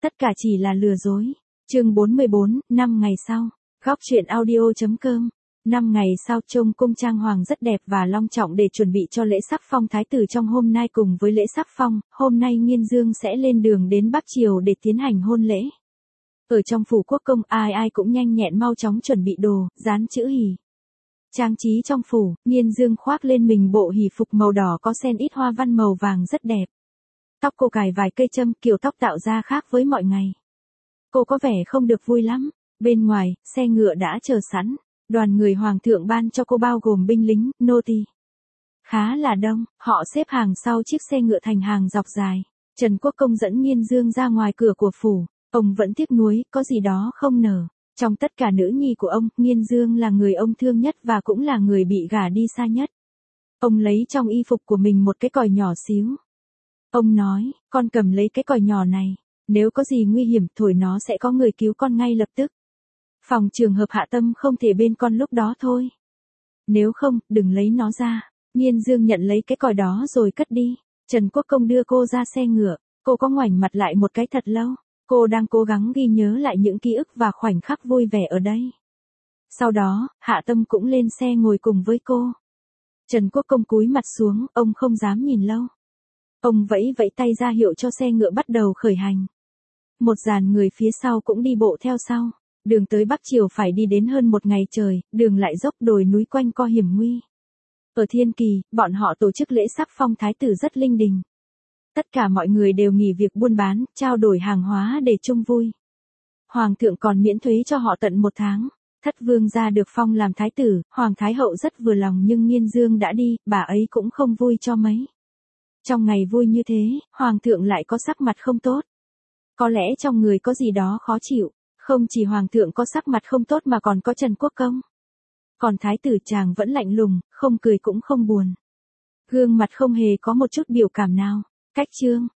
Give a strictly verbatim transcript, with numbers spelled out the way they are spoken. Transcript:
Tất cả chỉ là lừa dối. Chương bốn mươi bốn, năm ngày sau. Góc truyện audio.com. Năm ngày sau, Trong cung trang hoàng rất đẹp và long trọng để chuẩn bị cho lễ sắc phong thái tử trong hôm nay. Cùng với lễ sắc phong, hôm nay Nghiên Dương sẽ lên đường đến Bắc Triều để tiến hành hôn lễ. Ở trong phủ quốc công, ai ai cũng nhanh nhẹn mau chóng chuẩn bị đồ, dán chữ hỉ. Trang trí trong phủ, Nghiên Dương khoác lên mình bộ hỉ phục màu đỏ có xen ít hoa văn màu vàng rất đẹp. Tóc cô cài vài cây châm, kiểu tóc tạo ra khác với mọi ngày. Cô có vẻ không được vui lắm. Bên ngoài, xe ngựa đã chờ sẵn. Đoàn người hoàng thượng ban cho cô bao gồm binh lính, nô tỳ. Khá là đông, họ xếp hàng sau chiếc xe ngựa thành hàng dọc dài. Trần Quốc Công dẫn Nghiên Dương ra ngoài cửa của phủ. Ông vẫn tiếc nuối, có gì đó không nở. Trong tất cả nữ nhi của ông, Nghiên Dương là người ông thương nhất và cũng là người bị gả đi xa nhất. Ông lấy trong y phục của mình một cái còi nhỏ xíu. Ông nói, con cầm lấy cái còi nhỏ này. Nếu có gì nguy hiểm thổi nó sẽ có người cứu con ngay lập tức. Phòng trường hợp Hạ Tâm không thể bên con lúc đó thôi. Nếu không, đừng lấy nó ra. Nghiên Dương nhận lấy cái còi đó rồi cất đi. Trần Quốc Công đưa cô ra xe ngựa. Cô có ngoảnh mặt lại một cái thật lâu. Cô đang cố gắng ghi nhớ lại những ký ức và khoảnh khắc vui vẻ ở đây. Sau đó, Hạ Tâm cũng lên xe ngồi cùng với cô. Trần Quốc Công cúi mặt xuống, ông không dám nhìn lâu. Ông vẫy vẫy tay ra hiệu cho xe ngựa bắt đầu khởi hành. Một dàn người phía sau cũng đi bộ theo sau. Đường tới Bắc Triều phải đi đến hơn một ngày trời, đường lại dốc đồi núi quanh co hiểm nguy. Ở Thiên Kỳ, bọn họ tổ chức lễ sắc phong thái tử rất linh đình. Tất cả mọi người đều nghỉ việc buôn bán, trao đổi hàng hóa để chung vui. Hoàng thượng còn miễn thuế cho họ tận một tháng. Thất vương gia được phong làm thái tử, Hoàng thái hậu rất vừa lòng nhưng Nghiên Dương đã đi, bà ấy cũng không vui cho mấy. Trong ngày vui như thế, Hoàng thượng lại có sắc mặt không tốt. Có lẽ trong người có gì đó khó chịu. Không chỉ Hoàng thượng có sắc mặt không tốt mà còn có Trần Quốc Công. Còn thái tử chàng vẫn lạnh lùng, không cười cũng không buồn. Gương mặt không hề có một chút biểu cảm nào. Cách chương.